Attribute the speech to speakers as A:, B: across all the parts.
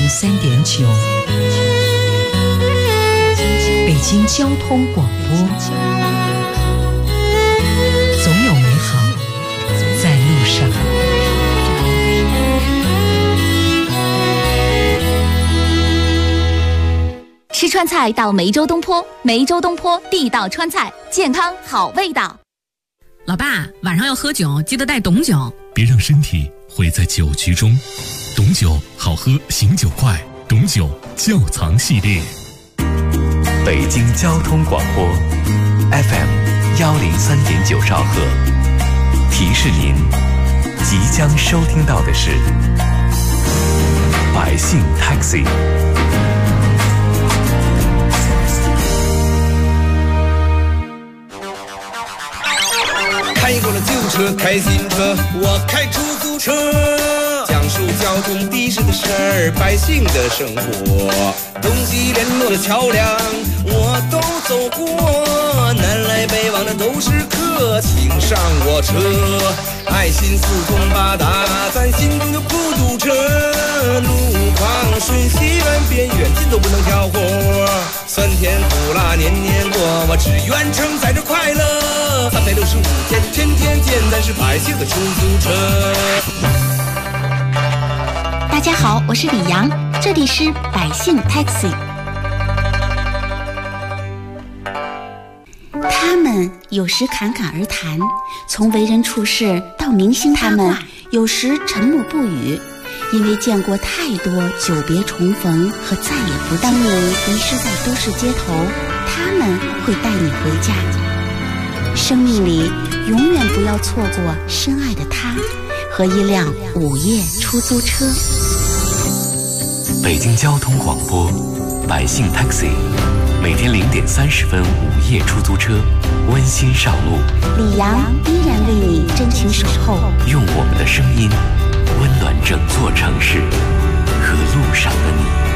A: 103.9，北京交通广播，总有美好在路上。
B: 吃川菜到梅州东坡，梅州东坡地道川菜，健康好味道。
C: 老爸，晚上要喝酒，记得带董酒，
D: 别让身体毁在酒局中。董酒好喝，醒酒快，董酒窖藏系列。
E: 北京交通广播 FM 103.9兆赫，提示您即将收听到的是百姓 Taxi。
F: 开过了旧车，开新车，我开出租车，讲述交通的士的事儿，百姓的生活，东西联络的桥梁我都走过，南来北往的都是客，请上我车，爱心四通八达，咱心中的不堵车，路况顺西远边远近都不能挑活，酸甜苦辣年年过，我只愿承载着快乐，365天天天见，咱是百姓的出租车。
B: 大家好，我是李阳，这里是百姓 Taxi。 他们有时侃侃而谈，从为人处事到明星八卦，有时沉默不语，因为见过太多久别重逢和再也不见。当你迷失在都市街头，他们会带你回家。生命里永远不要错过深爱的他和一辆午夜出租车。
E: 北京交通广播百姓 Taxi， 每天0点30分午夜出租车，温馨上路。
B: 李阳依然为你真情守候，
E: 用我们的声音温暖整座城市和路上的你。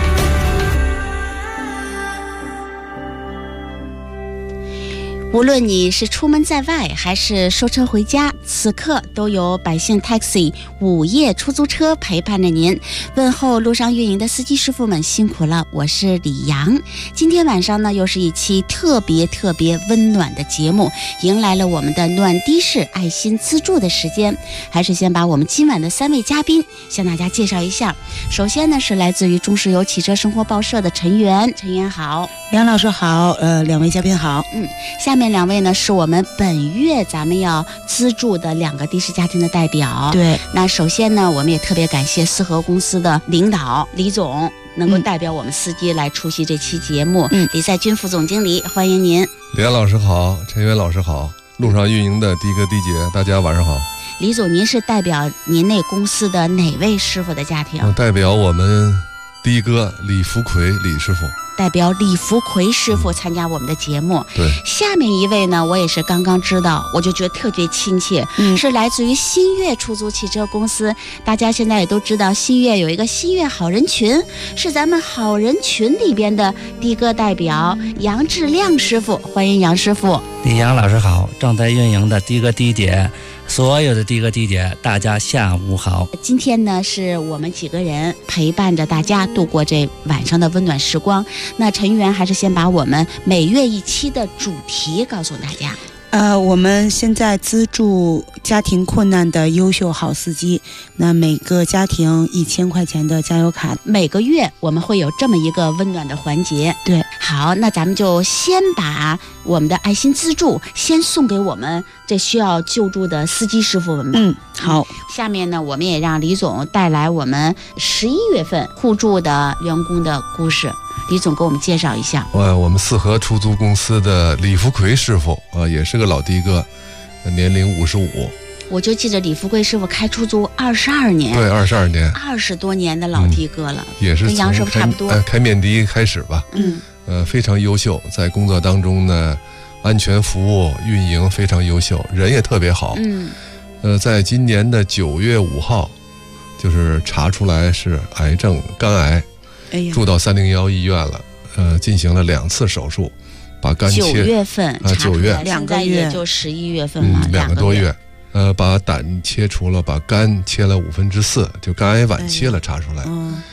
B: 无论你是出门在外还是收车回家，此刻都有百姓 Taxi 午夜出租车陪伴着您。问候路上运营的司机师傅们辛苦了，我是李阳。今天晚上呢，又是一期特别温暖的节目，迎来了我们的暖的士爱心资助的时间。还是先把我们今晚的3位嘉宾向大家介绍一下。首先呢，是来自于中石油汽车生活报社的陈源，陈源好。
G: 梁老师好，两位嘉宾好。
B: 下面2位呢是我们本月咱们要资助的2个的士家庭的代表。
G: 对，
B: 那首先呢，我们也特别感谢四合公司的领导李总能够代表我们司机来出席这期节目。李赛军副总经理，欢迎您。
H: 李安老师好，陈源老师好，路上运营的的哥的姐，大家晚上好。
B: 李总，您是代表您那公司的哪位师傅的家庭？
H: 我代表我们的哥李福奎李师傅。
B: 代表李福奎师傅参加我们的节目。
H: 对，
B: 下面一位呢，我也是刚刚知道，我就觉得特别亲切，是来自于新月出租汽车公司。大家现在也都知道，新月有一个新月好人群，是咱们好人群里边的的哥代表杨志亮师傅，欢迎杨师傅。
I: 李阳老师好，正在运营的的哥的姐，所有的的哥的姐，大家下午好。
B: 今天呢，是我们几个人陪伴着大家度过这晚上的温暖时光。那陈源还是先把我们每月一期的主题告诉大家。
G: 我们现在资助家庭困难的优秀好司机，那每个家庭1000块钱的加油卡，
B: 每个月我们会有这么一个温暖的环节。
G: 对，
B: 好，那咱们就先把我们的爱心资助先送给我们这需要救助的司机师傅们吧。
G: 好。
B: 下面呢，我们也让李总带来我们11月份互助的员工的故事。李总给我们介绍一下。
H: 我们四合出租公司的李福奎师傅也是个老的哥，年龄55。
B: 我就记着李福贵师傅开出租22年，
H: 对，22年
B: ，20多年的老的哥了，
H: 也是
B: 跟杨师傅差不多。
H: 开面的开始吧，非常优秀，在工作当中呢，安全服务运营非常优秀，人也特别好。在今年的9月5号，就是查出来是癌症肝癌。住到301医院了，进行了2次手术，把肝切。
B: 9月份
H: 9月
B: ，2个月，也就11月份了
H: ，2个多月。把胆切除了，把肝切了4/5，就肝癌晚期了，查出来。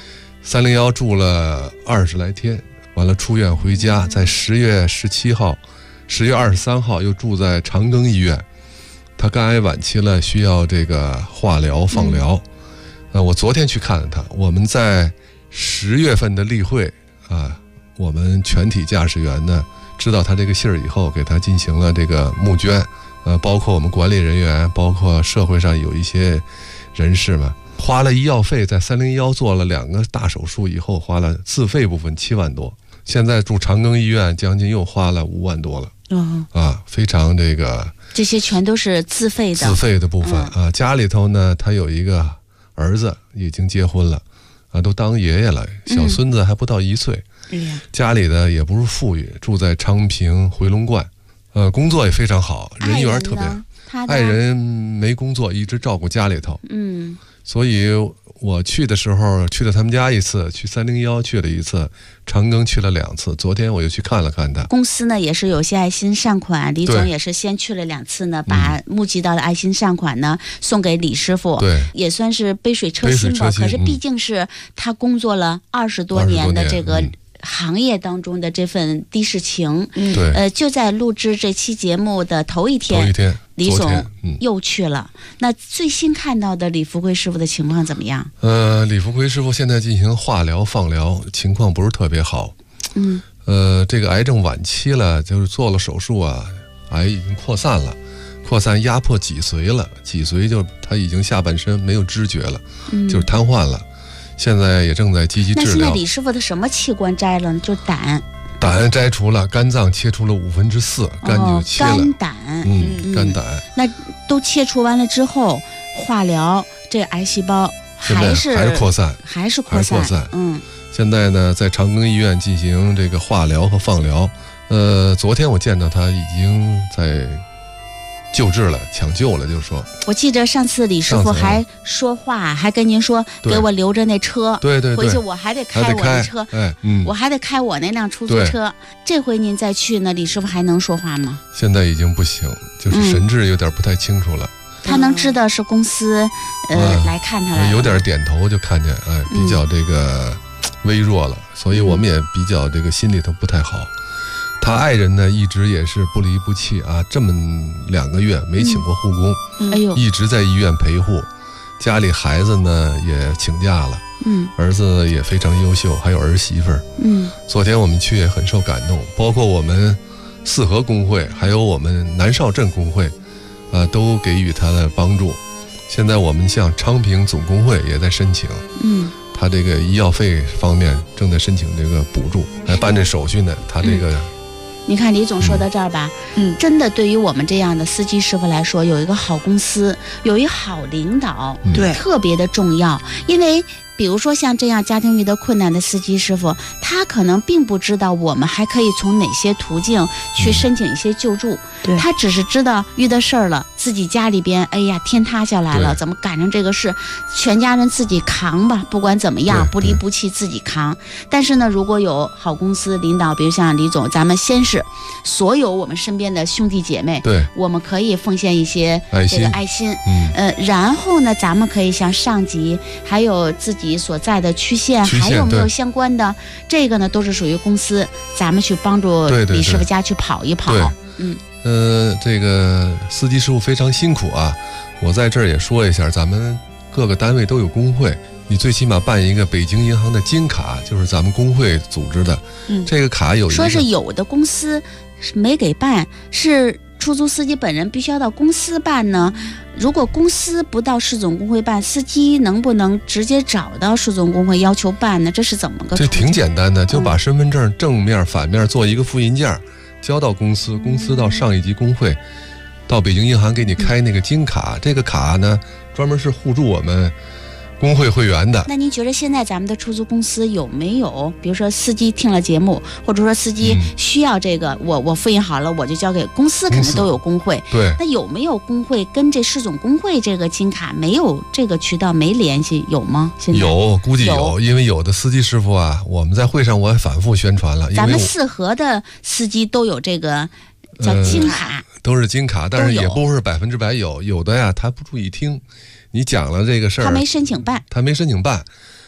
H: 301住了20来天，完了出院回家，在10月17号、10月23号又住在长庚医院。他肝癌晚期了，需要这个化疗、放疗。我昨天去看了他。我们在10月份的例会啊，我们全体驾驶员呢知道他这个信儿以后，给他进行了这个募捐。包括我们管理人员，包括社会上有一些人士们，花了医药费，在301做了2个大手术以后，花了自费部分7万多。现在住长庚医院，将近又花了5万多了。非常这个，
B: 这些全都是自费的
H: 部分啊。家里头呢，他有一个儿子已经结婚了，都当爷爷了，小孙子还不到1岁。家里的也不是富裕，住在昌平回龙观，工作也非常好，人缘特别。爱人没工作，一直照顾家里头。所以我去的时候去了他们家1次，去301去了1次，长庚去了2次。昨天我又去看了看他。
B: 公司呢也是有些爱心善款，李总也是先去了2次呢，把募集到的爱心善款呢送给李师傅，
H: 对，
B: 也算是杯水车薪吧。可是毕竟是他工作了20多年的这个行业当中的这份的士情。就在录制这期节目的头一天，李总又去了。那最新看到的李福贵师傅的情况怎么样？
H: 李福贵师傅现在进行化疗、放疗，情况不是特别好。这个癌症晚期了，就是做了手术啊，癌已经扩散了，扩散压迫脊髓了，脊髓就他已经下半身没有知觉了，就是瘫痪了。现在也正在积极治疗。
B: 那现在李师傅的什么器官摘了呢？就胆
H: 摘除了，肝脏切除了4/5，肝就切了。
B: 肝胆，
H: 肝胆。
B: 那都切除完了之后，化疗，这个癌细胞还是
H: 扩散，
B: 还是扩散。
H: 现在呢，在长庚医院进行这个化疗和放疗。昨天我见到他已经在救治了，抢救了，就是说。我
B: 记得上次李师傅还说话，还跟您说给我留着那车，
H: 对，
B: 回去我还得开我的车，我还得开我那辆出租车。这回您再去呢，李师傅还能说话吗？
H: 现在已经不行，就是神志有点不太清楚了。
B: 他能知道是公司来看他了，
H: 有点点头就看见，比较这个微弱了，所以我们也比较这个心里头不太好。他爱人呢，一直也是不离不弃啊，这么2个月没请过护工，一直在医院陪护。家里孩子呢也请假了，儿子也非常优秀，还有儿媳妇儿。昨天我们去也很受感动，包括我们4合工会，还有我们南邵镇工会，都给予他的帮助。现在我们像昌平总工会也在申请，他这个医药费方面正在申请这个补助，来办这手续呢。他这个。
B: 你看李总说到这儿吧，真的对于我们这样的司机师傅来说，有一个好公司，有一好领导，特别的重要。因为比如说像这样家庭遇到困难的司机师傅，他可能并不知道我们还可以从哪些途径去申请一些救助，他只是知道遇到事儿了，自己家里边哎呀天塌下来了，怎么赶上这个事，全家人自己扛吧，不管怎么样不离不弃自己扛。但是呢，如果有好公司领导，比如像李总，咱们先是所有我们身边的兄弟姐妹，我们可以奉献一些这个爱心，然后呢咱们可以向上级还有自己所在的区县还有没有相关的，这个呢都是属于公司，咱们去帮助李师傅家去跑一跑。
H: 这个司机师傅非常辛苦啊，我在这儿也说一下，咱们各个单位都有工会，你最起码办一个北京银行的金卡，就是咱们工会组织的，这个卡有一个
B: 说是有的公司没给办，是出租司机本人必须要到公司办呢。如果公司不到市总工会办，司机能不能直接找到市总工会要求办呢？这是怎么个？
H: 这挺简单的，就把身份证正面反面做一个复印件，交到公司，公司到上一级工会，到北京银行给你开那个金卡，这个卡呢专门是互助我们工会会员的。
B: 那您觉得现在咱们的出租公司有没有，比如说司机听了节目，或者说司机需要这个，我复印好了我就交给公司，肯定都有工会。
H: 对，
B: 那有没有工会跟这市总工会这个金卡没有这个渠道没联系，有吗？现在
H: 有，估计有，因为有的司机师傅啊，我们在会上我也反复宣传了，
B: 咱们4合的司机都有这个叫金卡，
H: 都是金卡，但是也不是100%有的呀他不注意听，你讲了这个事儿，
B: 他没申请办，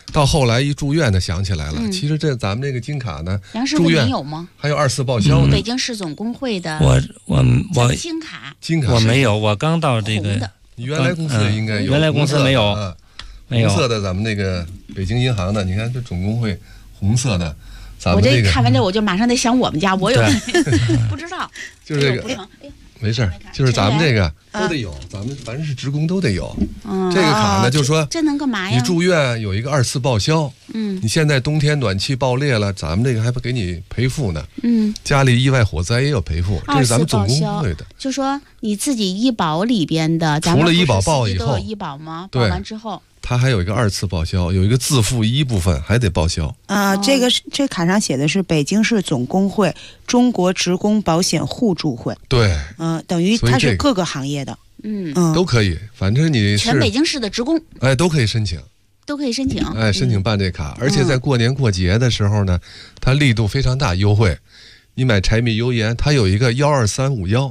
H: 到后来一住院呢，想起来了，其实咱们这个金卡呢，
B: 杨师傅您有吗？
H: 还有2次报销呢。
B: 北京市总工会的
I: 我
B: 金卡
I: 我没有，我刚到这个。
H: 你原来公司应该有，
I: 原来公司没有，没有
H: 红色的。咱们那个北京银行的，你看这总工会红色的。
B: 我这看完这我就马上得想我们家，我有不知道，
H: 就是这个，没事，就是咱们这个都得有，咱们凡是职工都得有。这个卡呢，就是说
B: 这能干嘛呀？
H: 你住院有一个2次报销，你现在冬天暖气爆裂了，咱们这个还不给你赔付呢。家里意外火灾也有赔付，这是咱们总工会的。
B: 就说你自己医保里边的，咱们
H: 除了医保报以后
B: 都有医保吗？报完之后。
H: 它还有一个2次报销，有一个自付一部分还得报销
G: 这卡上写的是北京市总工会中国职工保险互助会。
H: 对，
G: 等于它是各个行业的，
H: 都可以，反正你是
B: 全北京市的职工，
H: 都可以申请，申请办这卡，而且在过年过节的时候呢，它力度非常大，优惠。你买柴米油盐，它有一个12351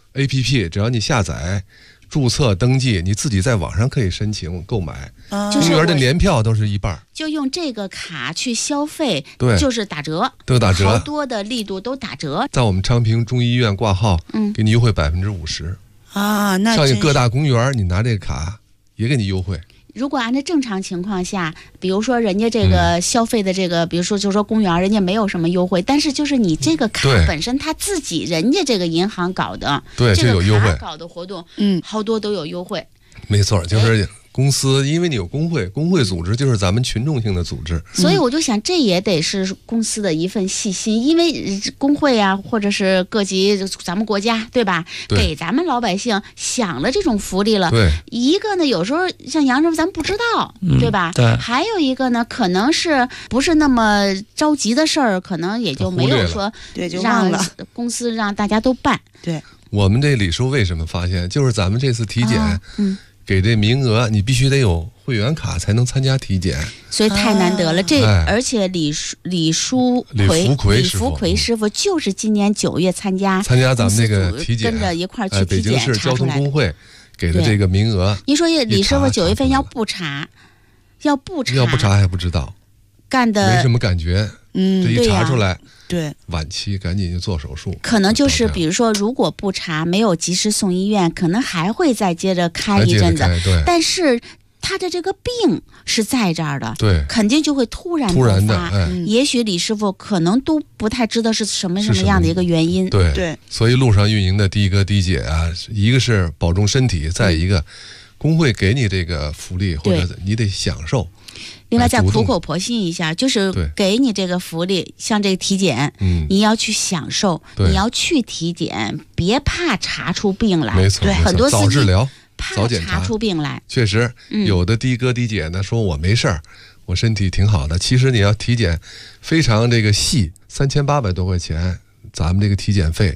H: APP， 只要你下载。注册登记，你自己在网上可以申请购买。公园的年票都是一半，
B: 就用这个卡去消费，
H: 对，
B: 就是打折，
H: 都打折，
B: 好多的力度都打折。
H: 在我们昌平中医院挂号，给你优惠50%
G: 啊。那
H: 上你各大公园，你拿这个卡也给你优惠。
B: 如果按照正常情况下，比如说人家这个消费的这个，比如说就说公园人家没有什么优惠，但是就是你这个卡本身他自己人家这个银行搞的，
H: 对，
B: 这
H: 有优惠，
B: 搞的活动，好多都有优惠。
H: 没错，就是公司，因为你有工会，工会组织就是咱们群众性的组织，
B: 所以我就想，这也得是公司的一份细心，因为工会啊，或者是各级咱们国家，对吧？给咱们老百姓想了这种福利了。
H: 对，
B: 一个呢，有时候像杨师傅，咱不知道，对吧？
I: 对。
B: 还有一个呢，可能是不是那么着急的事儿，可能也就没有说让公司让大家都办。
G: 对。
H: 我们这李叔为什么发现，就是咱们这次体检，给这名额，你必须得有会员卡才能参加体检，
B: 所以太难得了。而且李福奎师傅就是今年9月参加
H: 咱们那个体检，
B: 跟着一块去体检，
H: 北京市交通工会给的这个名额。
B: 您说李师傅9月份要不查
H: 还不知道，
B: 干的
H: 没什么感觉。这一查出来。
G: 对，
H: 晚期赶紧就做手术，
B: 可能就是比如说，如果不查，没有及时送医院，可能还会再接着开一阵子。但是他的这个病是在这儿的，
H: 对，
B: 肯定就会突然爆发。也许李师傅可能都不太知道是什么样的一个原因。
H: 对，所以路上运营的的哥的姐啊，一个是保重身体，再一个工会给你这个福利，或者你得享受。
B: 另外再苦口婆心一下，就是给你这个福利，像这个体检，你要去享受，你要去体检，别怕查出病来。
H: 没错，
B: 很多
H: 早治疗，
B: 怕查出病来。
H: 确实，有的的哥的姐呢说我没事儿，我身体挺好的。其实你要体检，非常这个细，3800多块钱。咱们这个体检费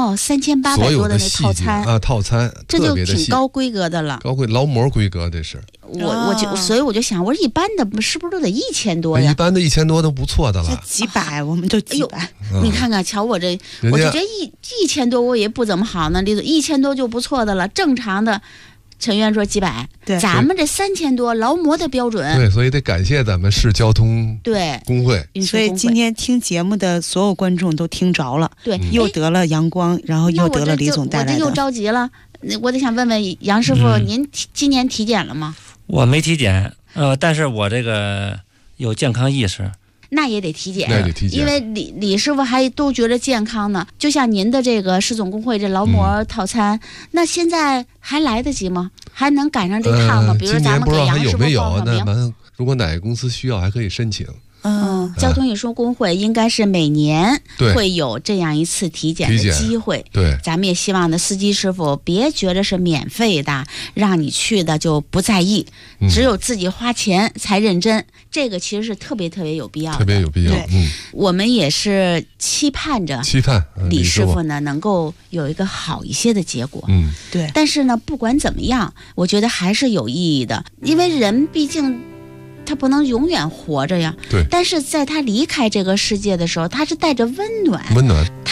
B: 3800多的那套餐
H: 啊，套餐
B: 这就挺高规格的了，
H: 劳模规格这是。
B: 所以我就想，我说一般的是不是都得1000多呀？
H: 一般的1000多都不错的了，
G: 几百我们都几百。
B: 你看看，瞧我这，我就觉得1000多我也不怎么好呢，李总1000多就不错的了，正常的。陈院说几百，咱们这3000多劳模的标准。
H: 对，所以得感谢咱们市交通工会。
G: 所以今天听节目的所有观众都听着了，
B: 对，
G: 又得了阳光，然后又得了李总带来的。
B: 我这又着急了，我得想问问杨师傅，您今年体检了吗？
I: 我没体检，但是我这个有健康意识。
B: 那也得体检，因为李师傅还都觉得健康呢。就像您的这个市总工会这劳模套餐，那现在还来得及吗？还能赶上这趟吗？比如说咱们给杨师傅报个名，
H: 如果哪个公司需要，还可以申请。
B: 交通运输工会应该是每年会有这样一次体检的机会。
H: 对，
B: 咱们也希望呢，司机师傅别觉得是免费的，让你去的就不在意，只有自己花钱才认真。这个其实是特别有必要的，
H: 特别有必要。
B: 我们也是期盼李师傅呢能够有一个好一些的结果。
G: 对。
B: 但是呢，不管怎么样，我觉得还是有意义的，因为人毕竟。他不能永远活着呀，
H: 对。
B: 但是在他离开这个世界的时候，他是带着温暖，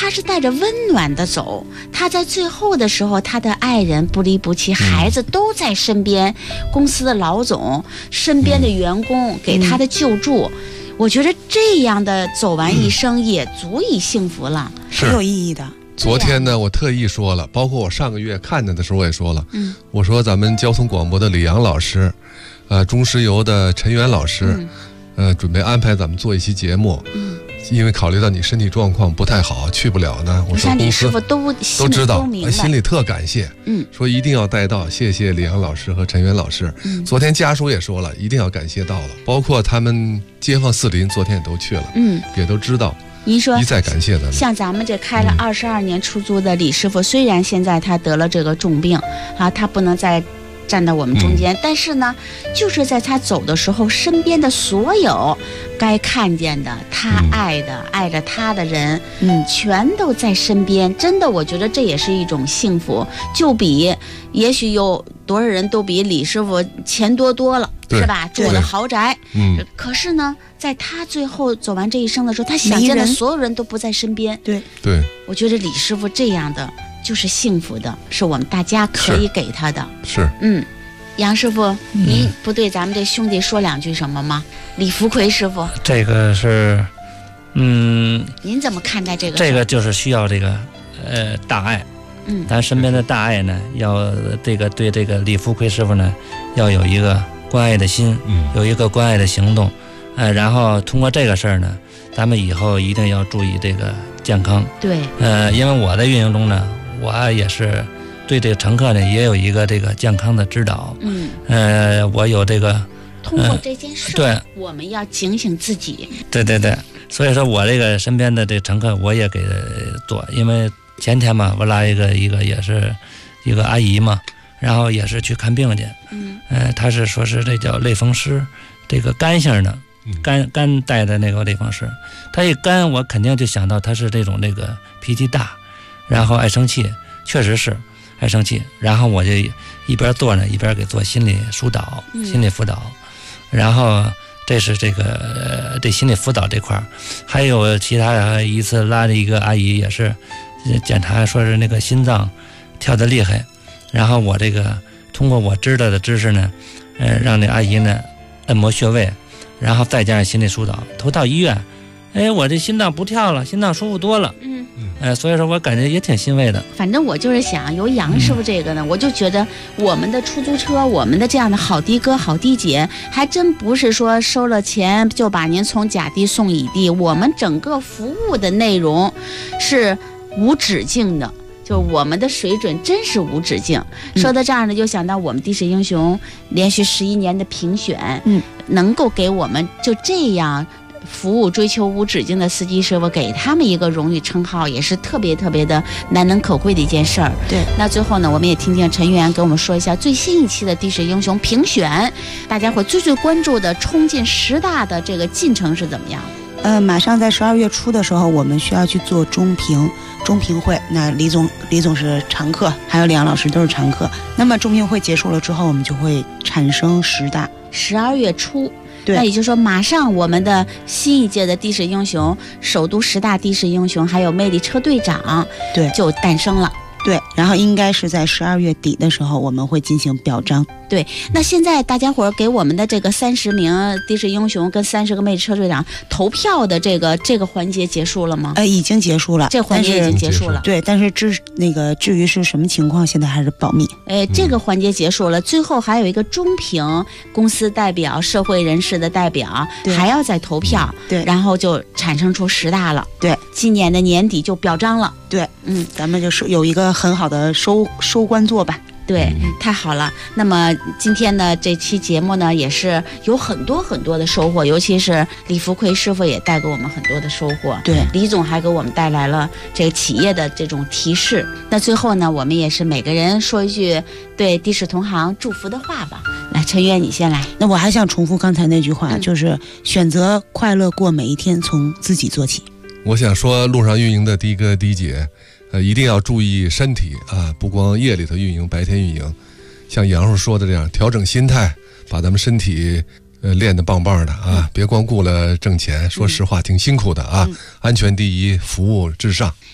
B: 他是带着温暖的走，他在最后的时候，他的爱人不离不弃，孩子都在身边，公司的老总、身边的员工给他的救助，我觉得这样的走完一生也足以幸福了，
G: 是有意义的。
H: 昨天呢，我特意说了，包括我上个月看见的时候我也说了，我说咱们交通广播的李阳老师，中石油的陈元老师，准备安排咱们做一期节目，因为考虑到你身体状况不太好，去不了呢。我说公司
B: 都
H: 知道，心里特感谢，说一定要带到，谢谢李阳老师和陈元老师。昨天家属也说了，一定要感谢到了，包括他们街坊四邻，昨天也都去了，也都知道。
B: 您说
H: 一再感谢咱们，
B: 像咱们这开了22年出租的李师傅，虽然现在他得了这个重病他不能再站到我们中间，但是呢，就是在他走的时候，身边的所有该看见的他爱的、爱着他的人，全都在身边。真的，我觉得这也是一种幸福，就比也许有多少人都比李师傅钱多了，是吧？住了豪宅，可是呢，在他最后走完这一生的时候，他想见的所有人都不在身边。
G: 对，
B: 我觉得李师傅这样的就是幸福的，是我们大家可以给他的。
H: 是，
B: 杨师傅，您不对咱们这兄弟说两句什么吗？李福奎师傅，
I: 这个是，
B: 您怎么看待这个？
I: 这个就是需要这个大爱，咱身边的大爱呢，要这个对这个李福奎师傅呢，要有一个关爱的心，有一个关爱的行动，然后通过这个事儿呢，咱们以后一定要注意这个健康。
B: 对，
I: 因为我在运营中呢，我也是对这个乘客呢也有一个这个健康的指导。我有这个
B: 通过这件事，
I: 对，
B: 我们要警醒自己。
I: 对，所以说我这个身边的这个乘客我也给做，因为前天嘛，我拉一个也是一个阿姨嘛，然后也是去看病去，她是说是这叫类风湿，这个肝性的。肝带的那个类风湿，他一肝，我肯定就想到他是这种那个脾气大，然后爱生气，确实是爱生气。然后我就一边做呢，一边给做心理疏导、心理辅导。然后这是这个这心理辅导这块，还有其他一次拉着一个阿姨也是检查，说是那个心脏跳得厉害，然后我这个通过我知道的知识呢，让那阿姨呢按摩穴位。然后再加上心理疏导，头到医院，我这心脏不跳了，心脏舒服多了，所以说我感觉也挺欣慰的。
B: 反正我就是想，由杨师傅这个呢，我就觉得我们的出租车，我们的这样的好的哥、好的姐，还真不是说收了钱就把您从甲地送乙地，我们整个服务的内容是无止境的。就我们的水准真是无止境。说到这儿呢，就想到我们的士英雄连续11年的评选，能够给我们就这样服务追求无止境的司机师傅，给他们一个荣誉称号，也是特别的难能可贵的一件事儿。
G: 对，
B: 那最后呢，我们也听听陈员给我们说一下最新一期的的士英雄评选，大家会最关注的冲进10大的这个进程是怎么样的？
G: 马上在12月初的时候，我们需要去做中评会。那李总是常客，还有李阳老师都是常客。那么中评会结束了之后，我们就会产生10大。
B: 12月初，
G: 对，
B: 那也就是说，马上我们的新一届的的士英雄、首都10大的士英雄，还有魅力车队长，
G: 对，
B: 就诞生了。
G: 对，然后应该是在12月底的时候，我们会进行表彰。
B: 对，那现在大家伙儿给我们的这个30名的士英雄跟30个魅力车队长投票的这个环节结束了吗？
G: 已经结束了，
B: 这环节已经结束了。
G: 对，但是至于是什么情况，现在还是保密。
B: 这个环节结束了，最后还有一个中评，公司代表、社会人士的代表还要再投票，
G: 对，
B: 然后就产生出10大了。
G: 对，
B: 今年的年底就表彰了。
G: 对，咱们就是有一个很好的收官作吧。
B: 对，太好了。那么今天呢，这期节目呢，也是有很多的收获，尤其是李福奎师傅也带给我们很多的收获。
G: 对，
B: 李总还给我们带来了这个企业的这种提示。那最后呢，我们也是每个人说一句对的士同行祝福的话吧。来，陈悦你先来。
G: 那我还想重复刚才那句话，就是选择快乐过每一天，从自己做起。
H: 我想说，路上运营的的哥、的姐。一定要注意身体啊！不光夜里头运营，白天运营，像杨叔说的这样，调整心态，把咱们身体练得棒棒的啊！别光顾了挣钱，说实话挺辛苦的啊！安全第一，服务至上。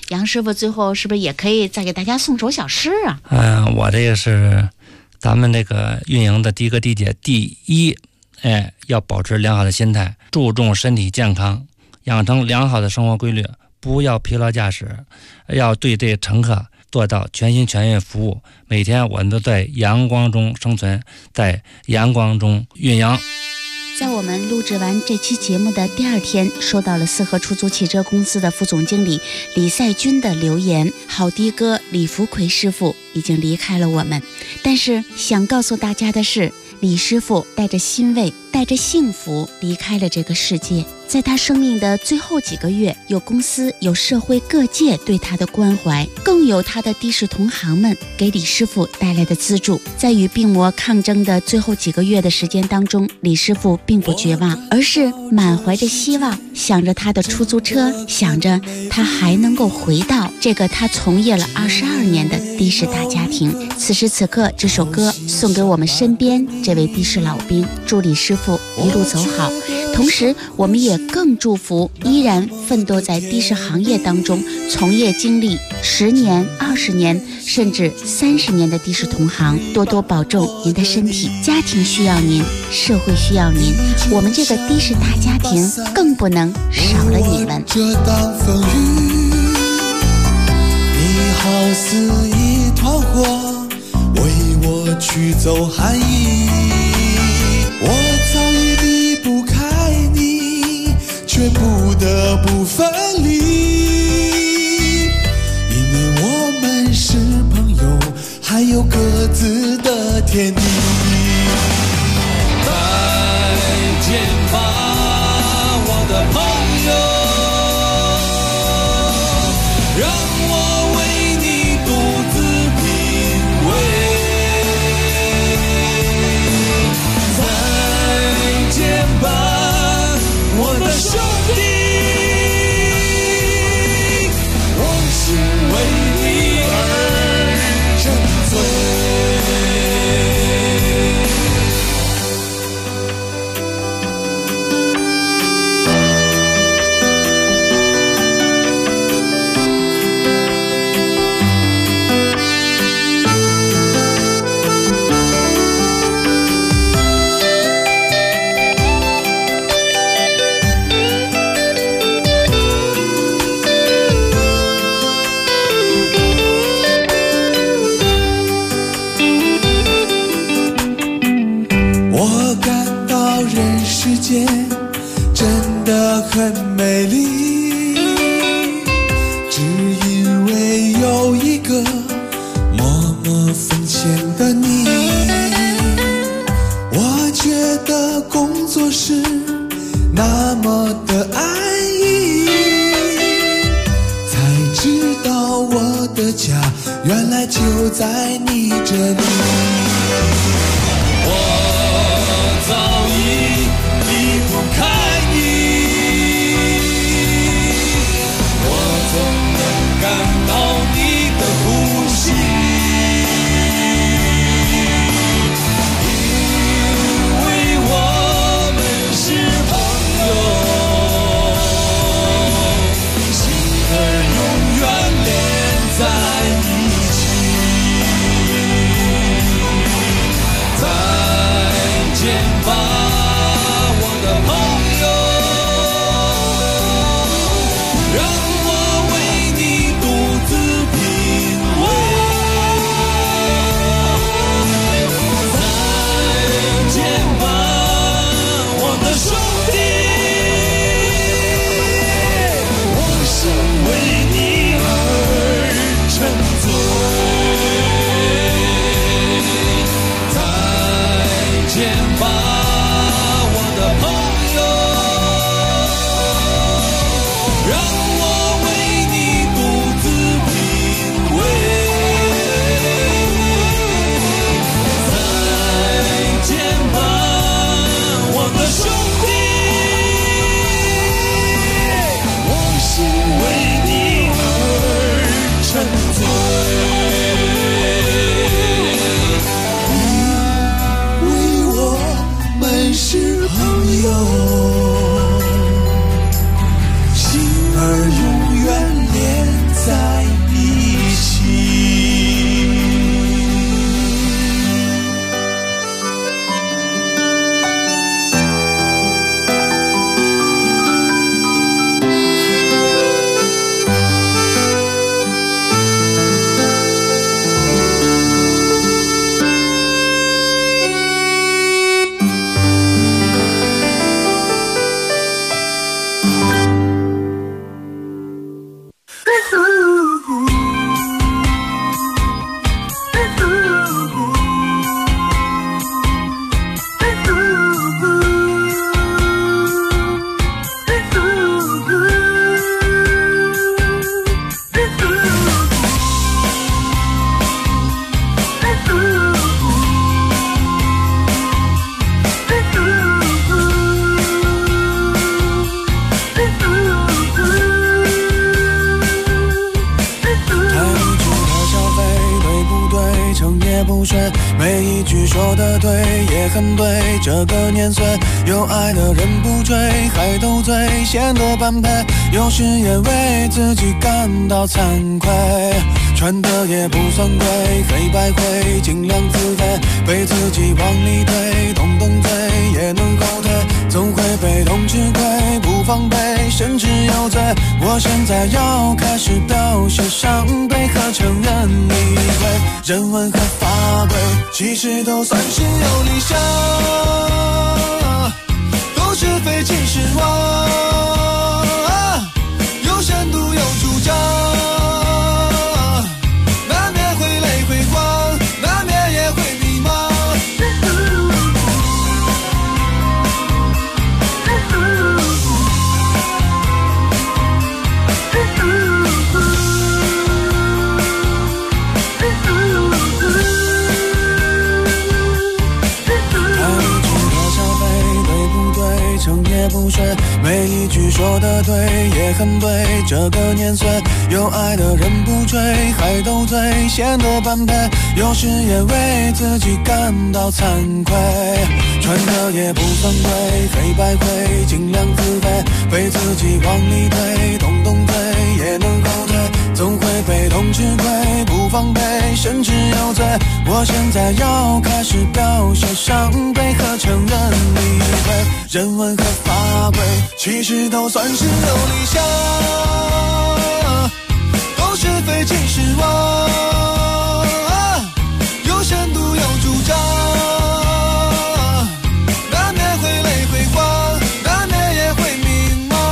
B: 杨师傅最后是不是也可以再给大家送首小诗啊？
I: 我这个是咱们这个运营的第一个地界，第一，要保持良好的心态，注重身体健康，养成良好的生活规律，不要疲劳驾驶，要对这乘客做到全心全意服务。每天我们都在阳光中生存，在阳光中运营。
B: 在我们录制完这期节目的第2天，收到了四合出租汽车公司的副总经理李赛军的留言：好的哥李福奎师傅已经离开了我们，但是想告诉大家的是，李师傅带着欣慰，带着幸福离开了这个世界。在他生命的最后几个月，有公司有社会各界对他的关怀，更有他的的士同行们给李师傅带来的资助。在与病魔抗争的最后几个月的时间当中，李师傅并不绝望，而是满怀着希望，想着他的出租车，想着他还能够回到这个他从业了22年的的士大家庭。此时此刻，这首歌送给我们身边这位的士老兵，祝李师傅一路走好。同时我们也更祝福依然奋斗在的士行业当中，从业经历10年、20年甚至30年的的士同行，多多保重您的身体，家庭需要您，社会需要您，我们这个的士大家庭更不能少了你们。
J: 这当风雨，你好似一团火，为我驱走寒意，我早已离不开你，却不得不分离，因为我们是朋友，还有各自的天地。再见吧，我的朋友，让我为你独自品味。再见吧，我的兄弟，我是为你而沉醉。真的很美丽，只因为有一个默默奉献的你。我觉得工作是那么的安逸，才知道我的家原来就在你这里。我早已离不开你，我总能感到你的呼吸，因为我们是朋友，心儿永远连在一起。再见吧，心儿永远连在很对。这个年岁，有爱的人不追，还斗嘴，显得般配。有时也为自己感到惭愧，穿的也不算贵，黑白灰，尽量自卑，被自己往里推，动动嘴也能后退，总会被动吃亏，不防备，甚至有罪。我现在要开始表现伤悲和承认理亏，人文和法规其实都算是有理想，都是非其实我有深度有主张，难免会累会慌，难免也会迷茫。成也不睡，每一句说的对也很对。这个年岁，有爱的人不追，还斗嘴，显得般配。有时也为自己感到惭愧，穿的也不算贵，黑白灰，尽量自卑，被自己往里推，动动嘴也能后退，总会被动吃亏，不防备，甚至有罪。我现在要开始表现伤悲和承认理亏，人文和法规其实都算是有理想，都是非其实我有深度有主张，难免会累会慌，难免也会迷茫。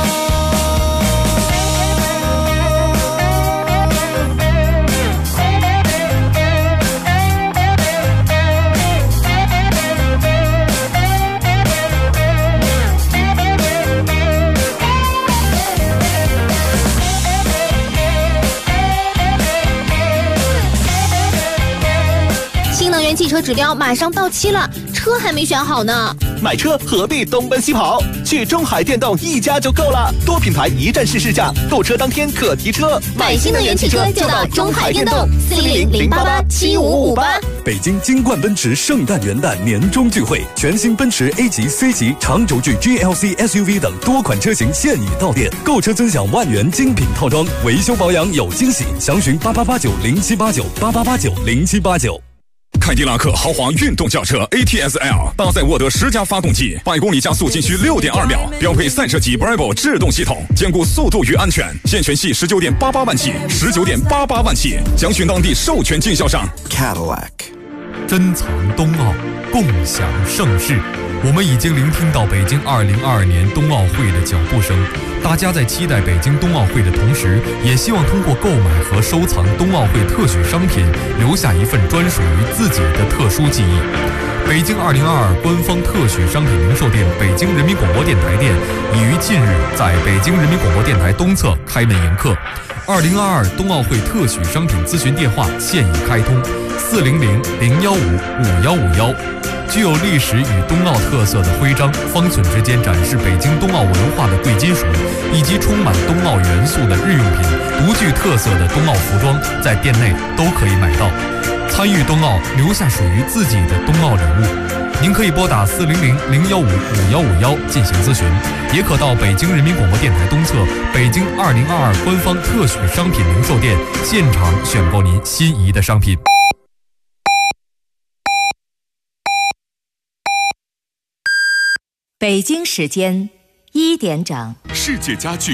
K: 汽车指标马上到期了，车还没选好呢。
L: 买车何必东奔西跑？去中海电动一家就够了，多品牌一站式试驾，购车当天可提车。
K: 买新能源汽车就到中海电动，400-088-7558。
M: 北京金冠奔驰圣诞元旦年终聚会，全新奔驰 A 级、C 级、长轴距 GLC SUV 等多款车型现已到店，购车尊享万元精品套装，维修保养有惊喜，详询8889078988890789。
N: 凯迪拉克豪华运动轿车 ATS-L 搭载沃德10加发动机，100公里加速仅需6.2秒，标配赛车级 Bravo 制动系统，兼顾速度与安全。现权系19.88万起，19.88万起，详询当地授权经销商。
O: Cadillac， 珍藏冬奥，共享盛世。我们已经聆听到北京2022年冬奥会的脚步声，大家在期待北京冬奥会的同时，也希望通过购买和收藏冬奥会特许商品，留下一份专属于自己的特殊记忆。北京2022官方特许商品零售店北京人民广播电台店已于近日在北京人民广播电台东侧开门迎客。2022冬奥会特许商品咨询电话现已开通，400-015-5151。具有历史与冬奥特色的徽章、方寸之间展示北京冬奥文化的贵金属，以及充满冬奥元素的日用品、独具特色的冬奥服装，在店内都可以买到。参与冬奥，留下属于自己的冬奥礼物。您可以拨打400-015-5151进行咨询，也可到北京人民广播电台东侧北京2022官方特许商品零售店现场选购您心仪的商品。
P: 北京时间1点整，
Q: 世界家具